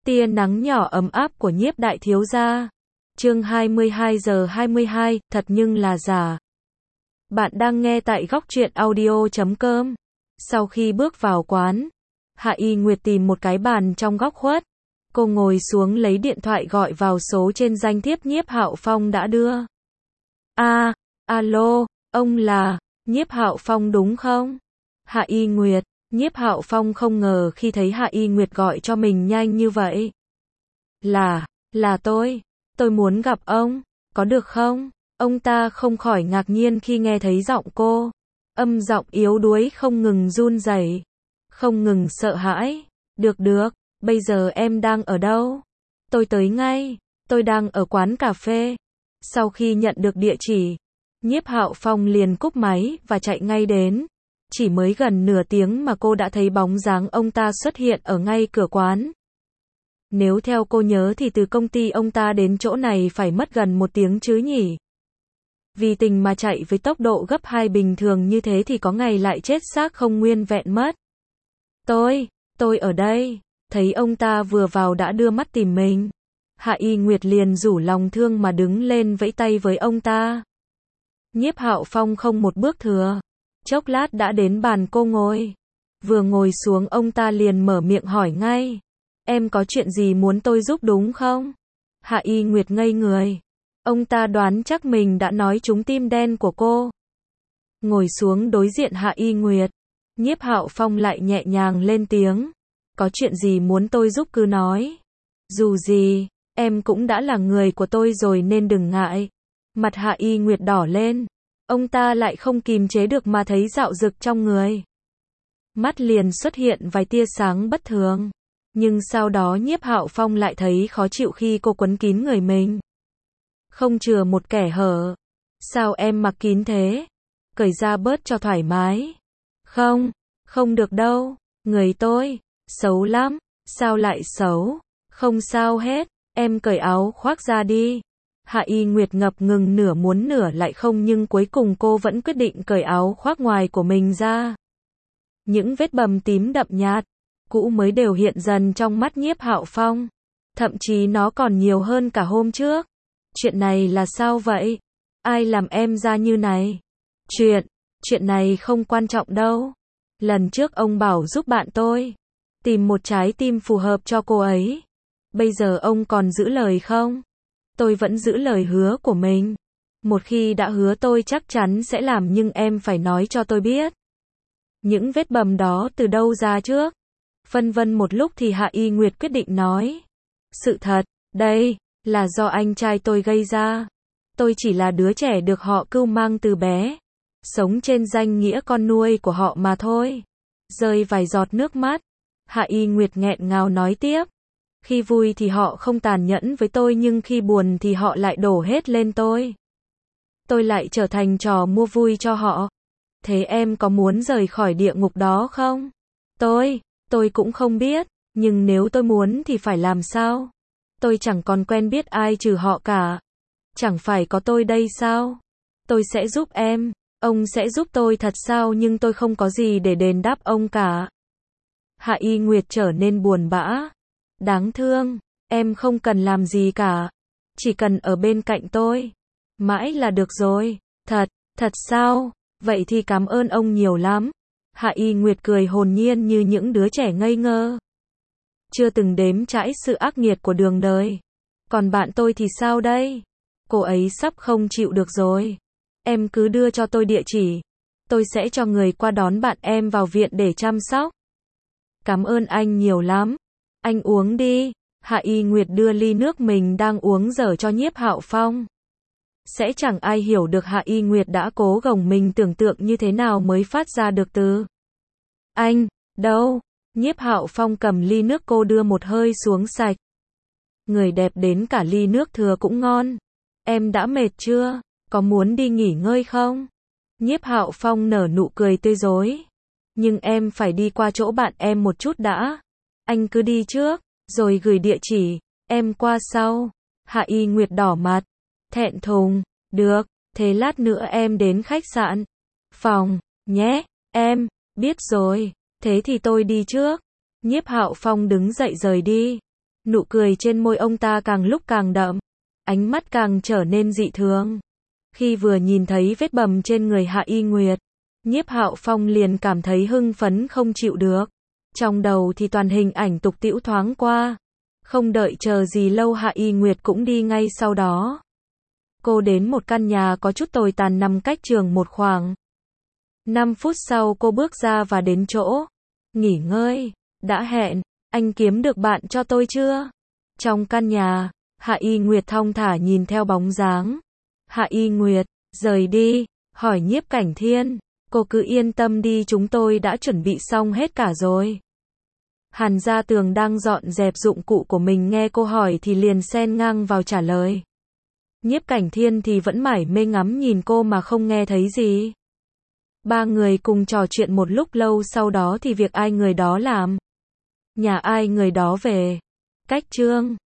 Tia nắng nhỏ ấm áp của Nhiếp đại thiếu gia. Chương 22:22, thật nhưng là giả. Bạn đang nghe tại góc truyện audio.com. Sau khi bước vào quán, Hạ Y Nguyệt tìm một cái bàn trong góc khuất. Cô ngồi xuống lấy điện thoại gọi vào số trên danh thiếp Nhiếp Hạo Phong đã đưa. Alo, ông là Nhiếp Hạo Phong đúng không? Hạ Y Nguyệt. Nhiếp Hạo Phong không ngờ khi thấy Hạ Y Nguyệt gọi cho mình nhanh như vậy. Là tôi muốn gặp ông, có được không? Ông ta không khỏi ngạc nhiên khi nghe thấy giọng cô. Âm giọng yếu đuối không ngừng run rẩy, không ngừng sợ hãi. Được, bây giờ em đang ở đâu? Tôi tới ngay, tôi đang ở quán cà phê. Sau khi nhận được địa chỉ, Nhiếp Hạo Phong liền cúp máy và chạy ngay đến. Chỉ mới gần nửa tiếng mà cô đã thấy bóng dáng ông ta xuất hiện ở ngay cửa quán. Nếu theo cô nhớ thì từ công ty ông ta đến chỗ này phải mất gần 1 tiếng chứ nhỉ? Vì tình mà chạy với tốc độ gấp 2 bình thường như thế thì có ngày lại chết xác không nguyên vẹn mất. Tôi ở đây. Thấy ông ta vừa vào đã đưa mắt tìm mình, Hạ Y Nguyệt liền rủ lòng thương mà đứng lên vẫy tay với ông ta. Nhiếp Hạo Phong không một bước thừa, chốc lát đã đến bàn cô ngồi. Vừa ngồi xuống ông ta liền mở miệng hỏi ngay. Em có chuyện gì muốn tôi giúp đúng không? Hạ Y Nguyệt ngây người. Ông ta đoán chắc mình đã nói trúng tim đen của cô. Ngồi xuống đối diện Hạ Y Nguyệt, Nhiếp Hạo Phong lại nhẹ nhàng lên tiếng. Có chuyện gì muốn tôi giúp cứ nói. Dù gì, em cũng đã là người của tôi rồi nên đừng ngại. Mặt Hạ Y Nguyệt đỏ lên. Ông ta lại không kìm chế được mà thấy dạo dực trong người. Mắt liền xuất hiện vài tia sáng bất thường. Nhưng sau đó Nhiếp Hạo Phong lại thấy khó chịu khi cô quấn kín người mình. Không chừa một kẻ hở. Sao em mặc kín thế? Cởi ra bớt cho thoải mái. Không được đâu. Người tôi xấu lắm. Sao lại xấu? Không sao hết. Em cởi áo khoác ra đi. Hạ Y Nguyệt ngập ngừng nửa muốn nửa lại không nhưng cuối cùng cô vẫn quyết định cởi áo khoác ngoài của mình ra. Những vết bầm tím đậm nhạt, cũ mới đều hiện dần trong mắt Nhiếp Hạo Phong. Thậm chí nó còn nhiều hơn cả hôm trước. Chuyện này là sao vậy? Ai làm em ra như này? Chuyện này không quan trọng đâu. Lần trước ông bảo giúp bạn tôi tìm một trái tim phù hợp cho cô ấy. Bây giờ ông còn giữ lời không? Tôi vẫn giữ lời hứa của mình. Một khi đã hứa tôi chắc chắn sẽ làm nhưng em phải nói cho tôi biết. Những vết bầm đó từ đâu ra trước? Phân vân một lúc thì Hạ Y Nguyệt quyết định nói. Sự thật, đây là do anh trai tôi gây ra. Tôi chỉ là đứa trẻ được họ cưu mang từ bé, sống trên danh nghĩa con nuôi của họ mà thôi. Rơi vài giọt nước mắt, Hạ Y Nguyệt nghẹn ngào nói tiếp. Khi vui thì họ không tàn nhẫn với tôi nhưng khi buồn thì họ lại đổ hết lên tôi. Tôi lại trở thành trò mua vui cho họ. Thế em có muốn rời khỏi địa ngục đó không? Tôi cũng không biết, nhưng nếu tôi muốn thì phải làm sao? Tôi chẳng còn quen biết ai trừ họ cả. Chẳng phải có tôi đây sao? Tôi sẽ giúp em, ông sẽ giúp tôi thật sao nhưng tôi không có gì để đền đáp ông cả. Hạ Y Nguyệt trở nên buồn bã. Đáng thương, em không cần làm gì cả. Chỉ cần ở bên cạnh tôi. Mãi là được rồi. Thật sao? Vậy thì cảm ơn ông nhiều lắm. Hạ Y Nguyệt cười hồn nhiên như những đứa trẻ ngây ngơ. Chưa từng đếm trải sự ác nghiệt của đường đời. Còn bạn tôi thì sao đây? Cô ấy sắp không chịu được rồi. Em cứ đưa cho tôi địa chỉ. Tôi sẽ cho người qua đón bạn em vào viện để chăm sóc. Cảm ơn anh nhiều lắm. Anh uống đi. Hạ Y Nguyệt đưa ly nước mình đang uống dở cho Nhiếp Hạo Phong. Sẽ chẳng ai hiểu được Hạ Y Nguyệt đã cố gồng mình tưởng tượng như thế nào mới phát ra được từ anh, đâu. Nhiếp Hạo Phong cầm ly nước cô đưa một hơi xuống sạch. Người đẹp đến cả ly nước thừa cũng ngon. Em đã mệt chưa? Có muốn đi nghỉ ngơi không? Nhiếp Hạo Phong nở nụ cười tươi rói. Nhưng em phải đi qua chỗ bạn em một chút đã. Anh cứ đi trước, rồi gửi địa chỉ, em qua sau. Hạ Y Nguyệt đỏ mặt, thẹn thùng. Được, thế lát nữa em đến khách sạn phòng nhé. Em biết rồi. Thế thì tôi đi trước. Nhiếp Hạo Phong đứng dậy rời đi. Nụ cười trên môi ông ta càng lúc càng đậm, ánh mắt càng trở nên dị thường. Khi vừa nhìn thấy vết bầm trên người Hạ Y Nguyệt, Nhiếp Hạo Phong liền cảm thấy hưng phấn không chịu được. Trong đầu thì toàn hình ảnh Tục Tĩu thoáng qua. Không đợi chờ gì lâu Hạ Y Nguyệt cũng đi ngay sau đó. Cô đến một căn nhà có chút tồi tàn nằm cách trường một khoảng 5 phút sau cô bước ra và đến chỗ nghỉ ngơi. Đã hẹn, anh kiếm được bạn cho tôi chưa? Trong căn nhà, Hạ Y Nguyệt thong thả nhìn theo bóng dáng. Hạ Y Nguyệt, rời đi, hỏi Nhiếp Cảnh Thiên, cô cứ yên tâm đi, chúng tôi đã chuẩn bị xong hết cả rồi. Hàn Gia Tường đang dọn dẹp dụng cụ của mình, nghe cô hỏi thì liền xen ngang vào trả lời. Nhiếp Cảnh Thiên thì vẫn mải mê ngắm nhìn cô mà không nghe thấy gì. Ba người cùng trò chuyện một lúc lâu, sau đó thì việc ai người đó làm, nhà ai người đó về. Cách chương